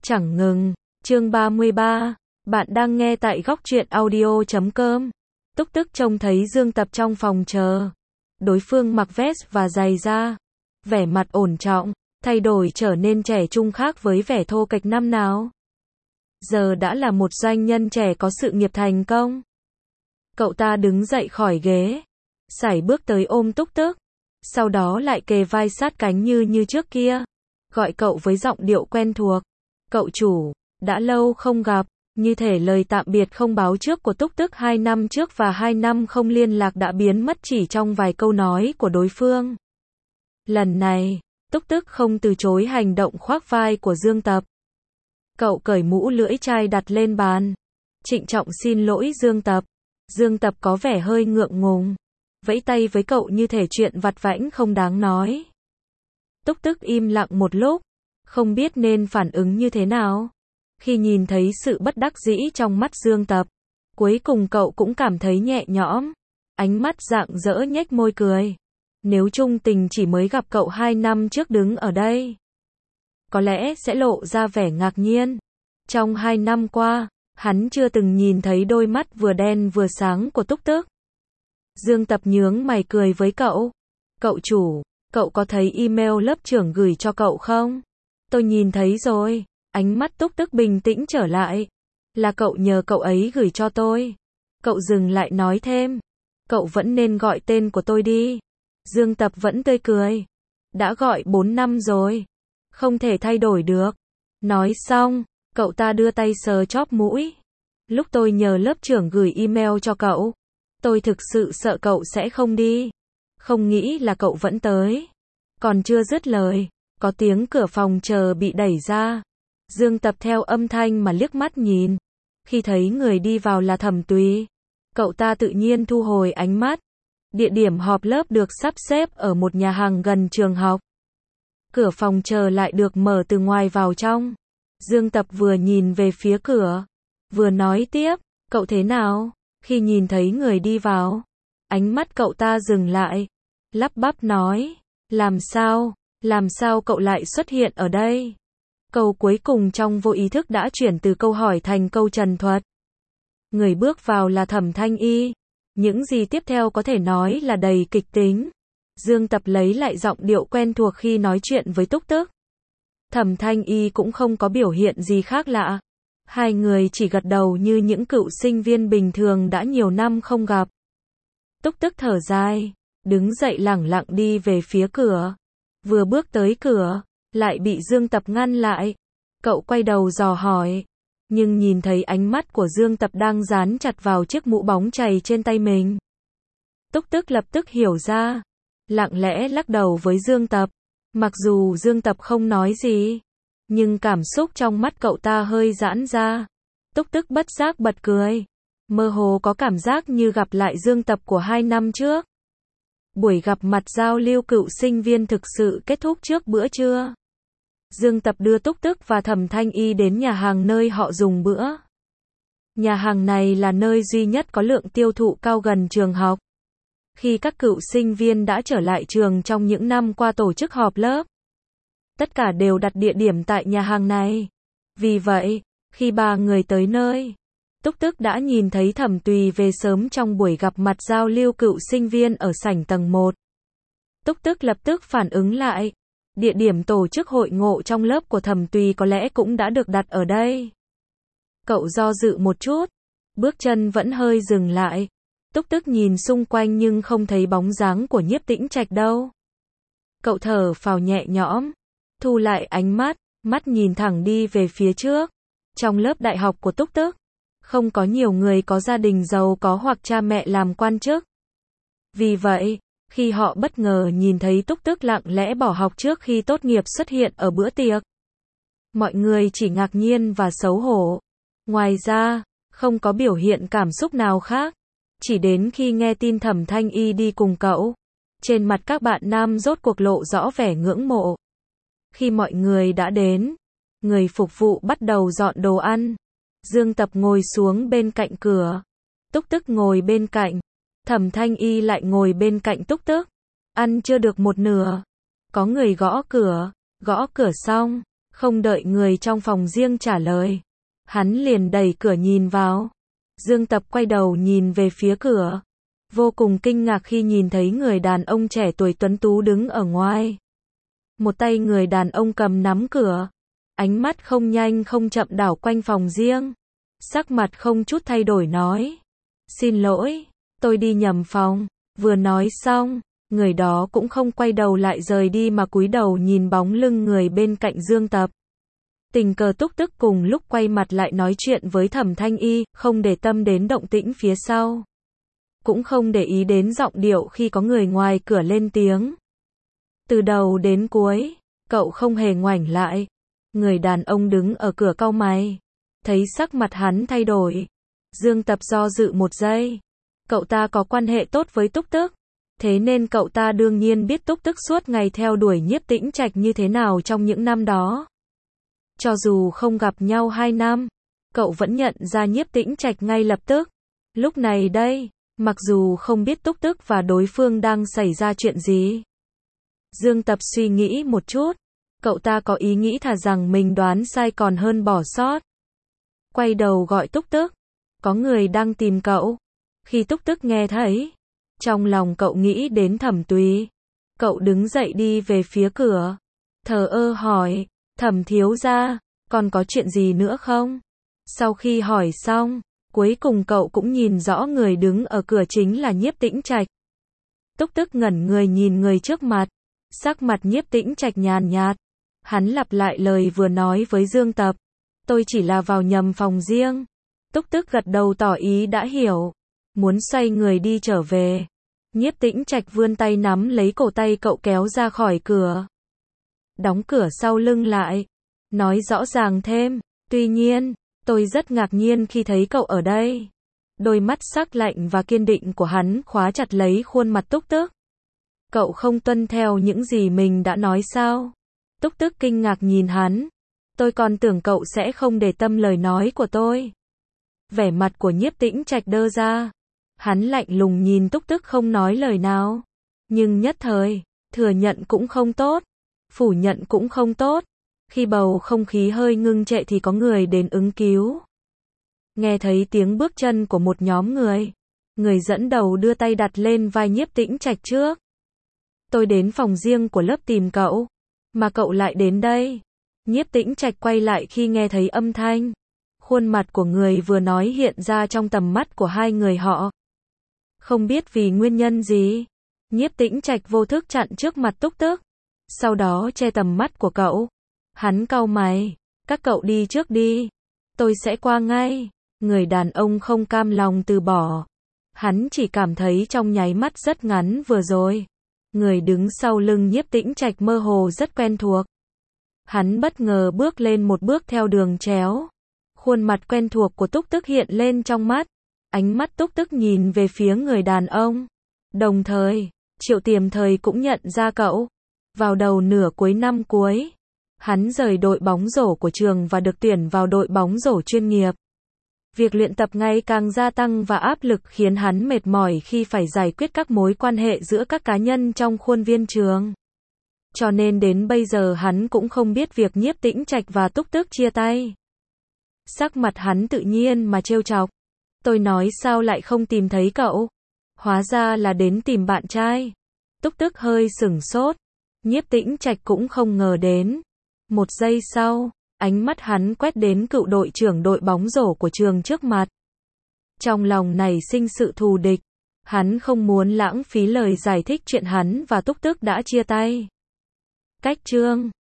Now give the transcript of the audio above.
Chẳng ngừng. Chương 33. Bạn đang nghe tại góc truyện audio.com. Túc Tức trông thấy Dương Tập trong phòng chờ. Đối phương mặc vest và giày da, vẻ mặt ổn trọng, thay đổi trở nên trẻ trung khác với vẻ thô kệch năm nào. Giờ đã là một doanh nhân trẻ có sự nghiệp thành công. Cậu ta đứng dậy khỏi ghế, sải bước tới ôm Túc Tức, sau đó lại kề vai sát cánh như trước kia, gọi cậu với giọng điệu quen thuộc. Cậu chủ, đã lâu không gặp, như thể lời tạm biệt không báo trước của Túc Tức 2 năm trước và 2 năm không liên lạc đã biến mất chỉ trong vài câu nói của đối phương. Lần này, Túc Tức không từ chối hành động khoác vai của Dương Tập. Cậu cởi mũ lưỡi chai đặt lên bàn, trịnh trọng xin lỗi Dương Tập. Dương Tập có vẻ hơi ngượng ngùng, vẫy tay với cậu như thể chuyện vặt vãnh không đáng nói. Túc Tức im lặng một lúc, không biết nên phản ứng như thế nào. Khi nhìn thấy sự bất đắc dĩ trong mắt Dương Tập, cuối cùng cậu cũng cảm thấy nhẹ nhõm, ánh mắt rạng rỡ nhếch môi cười. Nếu Trung Tình chỉ mới gặp cậu 2 năm trước đứng ở đây, có lẽ sẽ lộ ra vẻ ngạc nhiên. Trong 2 năm qua, hắn chưa từng nhìn thấy đôi mắt vừa đen vừa sáng của Túc Tức. Dương Tập nhướng mày cười với cậu. Cậu chủ, cậu có thấy email lớp trưởng gửi cho cậu không? Tôi nhìn thấy rồi. Ánh mắt Túc Tức bình tĩnh trở lại. Là cậu nhờ cậu ấy gửi cho tôi. Cậu dừng lại nói thêm. Cậu vẫn nên gọi tên của tôi đi. Dương Tập vẫn tươi cười. Đã gọi 4 năm rồi. Không thể thay đổi được. Nói xong, cậu ta đưa tay sờ chóp mũi. Lúc tôi nhờ lớp trưởng gửi email cho cậu, tôi thực sự sợ cậu sẽ không đi. Không nghĩ là cậu vẫn tới. Còn chưa dứt lời, có tiếng cửa phòng chờ bị đẩy ra. Dương Tập theo âm thanh mà liếc mắt nhìn. Khi thấy người đi vào là Thẩm Tùy, cậu ta tự nhiên thu hồi ánh mắt. Địa điểm họp lớp được sắp xếp ở một nhà hàng gần trường học. Cửa phòng chờ lại được mở từ ngoài vào trong. Dương Tập vừa nhìn về phía cửa, vừa nói tiếp, cậu thế nào? Khi nhìn thấy người đi vào, ánh mắt cậu ta dừng lại, lắp bắp nói, làm sao cậu lại xuất hiện ở đây? Câu cuối cùng trong vô ý thức đã chuyển từ câu hỏi thành câu trần thuật. Người bước vào là Thẩm Thanh Y. Những gì tiếp theo có thể nói là đầy kịch tính. Dương Tập lấy lại giọng điệu quen thuộc khi nói chuyện với Túc Tức. Thẩm Thanh Y cũng không có biểu hiện gì khác lạ. Hai người chỉ gật đầu như những cựu sinh viên bình thường đã nhiều năm không gặp. Túc Tức thở dài, đứng dậy lẳng lặng đi về phía cửa. Vừa bước tới cửa, lại bị Dương Tập ngăn lại. Cậu quay đầu dò hỏi, nhưng nhìn thấy ánh mắt của Dương Tập đang dán chặt vào chiếc mũ bóng chày trên tay mình. Túc Tức lập tức hiểu ra, lặng lẽ lắc đầu với Dương Tập. Mặc dù Dương Tập không nói gì, nhưng cảm xúc trong mắt cậu ta hơi giãn ra. Túc Tức bất giác bật cười, mơ hồ có cảm giác như gặp lại Dương Tập của 2 năm trước. Buổi gặp mặt giao lưu cựu sinh viên thực sự kết thúc trước bữa trưa. Dương Tập đưa Túc Tức và Thẩm Thanh Y đến nhà hàng nơi họ dùng bữa. Nhà hàng này là nơi duy nhất có lượng tiêu thụ cao gần trường học. Khi các cựu sinh viên đã trở lại trường trong những năm qua tổ chức họp lớp, tất cả đều đặt địa điểm tại nhà hàng này. Vì vậy, khi ba người tới nơi, Túc Tức đã nhìn thấy Thẩm Tùy về sớm trong buổi gặp mặt giao lưu cựu sinh viên ở sảnh tầng 1. Túc Tức lập tức phản ứng lại. Địa điểm tổ chức hội ngộ trong lớp của Thẩm Tùy có lẽ cũng đã được đặt ở đây. Cậu do dự một chút, bước chân vẫn hơi dừng lại. Túc Tức nhìn xung quanh nhưng không thấy bóng dáng của Nhiếp Tĩnh Trạch đâu. Cậu thở phào nhẹ nhõm, thu lại ánh mắt, mắt nhìn thẳng đi về phía trước. Trong lớp đại học của Túc Tức, không có nhiều người có gia đình giàu có hoặc cha mẹ làm quan chức. Vì vậy, khi họ bất ngờ nhìn thấy Túc Tức lặng lẽ bỏ học trước khi tốt nghiệp xuất hiện ở bữa tiệc, mọi người chỉ ngạc nhiên và xấu hổ. Ngoài ra, không có biểu hiện cảm xúc nào khác. Chỉ đến khi nghe tin Thẩm Thanh Y đi cùng cậu, trên mặt các bạn nam rốt cuộc lộ rõ vẻ ngưỡng mộ. Khi mọi người đã đến, người phục vụ bắt đầu dọn đồ ăn. Dương Tập ngồi xuống bên cạnh cửa, Túc Tức ngồi bên cạnh, Thẩm Thanh Y lại ngồi bên cạnh Túc Tức. Ăn chưa được một nửa, có người gõ cửa xong, Không đợi người trong phòng riêng trả lời, hắn liền đẩy cửa nhìn vào. Dương Tập quay đầu nhìn về phía cửa, vô cùng kinh ngạc khi nhìn thấy người đàn ông trẻ tuổi tuấn tú đứng ở ngoài. Một tay người đàn ông cầm nắm cửa, ánh mắt không nhanh không chậm đảo quanh phòng riêng, sắc mặt không chút thay đổi nói: "Xin lỗi, tôi đi nhầm phòng." Vừa nói xong, người đó cũng không quay đầu lại rời đi mà cúi đầu nhìn bóng lưng người bên cạnh Dương Tập. Tình cờ Túc Tức cùng lúc quay mặt lại nói chuyện với Thẩm Thanh Y, không để tâm đến động tĩnh phía sau, cũng không để ý đến giọng điệu khi có người ngoài cửa lên tiếng. Từ đầu đến cuối, cậu không hề ngoảnh lại. Người đàn ông đứng ở cửa cau mày, thấy sắc mặt hắn thay đổi. Dương Tập do dự một giây. Cậu ta có quan hệ tốt với Túc Tức, thế nên cậu ta đương nhiên biết Túc Tức suốt ngày theo đuổi Nhiếp Tĩnh Trạch như thế nào trong những năm đó. Cho dù không gặp nhau 2 năm, cậu vẫn nhận ra Nhiếp Tĩnh Trạch ngay lập tức. Lúc này đây, mặc dù không biết Túc Tức và đối phương đang xảy ra chuyện gì, Dương Tập suy nghĩ một chút, cậu ta có ý nghĩ thà rằng mình đoán sai còn hơn bỏ sót. Quay đầu gọi Túc Tức, có người đang tìm cậu. Khi Túc Tức nghe thấy, trong lòng cậu nghĩ đến Thẩm Túy. Cậu đứng dậy đi về phía cửa, thờ ơ hỏi: "Thẩm thiếu gia, còn có chuyện gì nữa không?" Sau khi hỏi xong, cuối cùng cậu cũng nhìn rõ người đứng ở cửa chính là Nhiếp Tĩnh Trạch. Túc Tức ngẩn người nhìn người trước mặt, sắc mặt Nhiếp Tĩnh Trạch nhàn nhạt. Hắn lặp lại lời vừa nói với Dương Tập: "Tôi chỉ là vào nhầm phòng riêng." Túc Tức gật đầu tỏ ý đã hiểu, muốn xoay người đi trở về. Nhiếp Tĩnh Trạch vươn tay nắm lấy cổ tay cậu kéo ra khỏi cửa, đóng cửa sau lưng lại, nói rõ ràng thêm: "Tuy nhiên, tôi rất ngạc nhiên khi thấy cậu ở đây." Đôi mắt sắc lạnh và kiên định của hắn khóa chặt lấy khuôn mặt Túc Tức. "Cậu không tuân theo những gì mình đã nói sao?" Túc Tức kinh ngạc nhìn hắn. "Tôi còn tưởng cậu sẽ không để tâm lời nói của tôi." Vẻ mặt của Nhiếp Tĩnh Trạch đơ ra. Hắn lạnh lùng nhìn Túc Tức không nói lời nào. Nhưng nhất thời, thừa nhận cũng không tốt, phủ nhận cũng không tốt. Khi bầu không khí hơi ngưng trệ thì có người đến ứng cứu. Nghe thấy tiếng bước chân của một nhóm người. Người dẫn đầu đưa tay đặt lên vai Nhiếp Tĩnh Trạch trước. "Tôi đến phòng riêng của lớp tìm cậu, mà cậu lại đến đây." Nhiếp Tĩnh Trạch quay lại khi nghe thấy âm thanh. Khuôn mặt của người vừa nói hiện ra trong tầm mắt của hai người họ. Không biết vì nguyên nhân gì, Nhiếp Tĩnh Trạch vô thức chặn trước mặt Túc Tức, sau đó che tầm mắt của cậu. Hắn cau mày: "Các cậu đi trước đi, tôi sẽ qua ngay." Người đàn ông không cam lòng từ bỏ. Hắn chỉ cảm thấy trong nháy mắt rất ngắn vừa rồi, người đứng sau lưng Nhiếp Tĩnh Trạch mơ hồ rất quen thuộc. Hắn bất ngờ bước lên một bước theo đường chéo. Khuôn mặt quen thuộc của Túc Tức hiện lên trong mắt. Ánh mắt Túc Tức nhìn về phía người đàn ông. Đồng thời, Triệu Tiềm Thời cũng nhận ra cậu. Vào đầu nửa cuối năm cuối, hắn rời đội bóng rổ của trường và được tuyển vào đội bóng rổ chuyên nghiệp. Việc luyện tập ngày càng gia tăng và áp lực khiến hắn mệt mỏi khi phải giải quyết các mối quan hệ giữa các cá nhân trong khuôn viên trường. Cho nên đến bây giờ hắn cũng không biết việc Nhiếp Tĩnh Trạch và Túc Tức chia tay. Sắc mặt hắn tự nhiên mà trêu chọc. "Tôi nói sao lại không tìm thấy cậu? Hóa ra là đến tìm bạn trai." Túc Tức hơi sửng sốt. Nhiếp Tĩnh Trạch cũng không ngờ đến. Một giây sau, ánh mắt hắn quét đến cựu đội trưởng đội bóng rổ của trường trước mặt. Trong lòng nảy sinh sự thù địch. Hắn không muốn lãng phí lời giải thích chuyện hắn và Túc Tức đã chia tay. Cách chương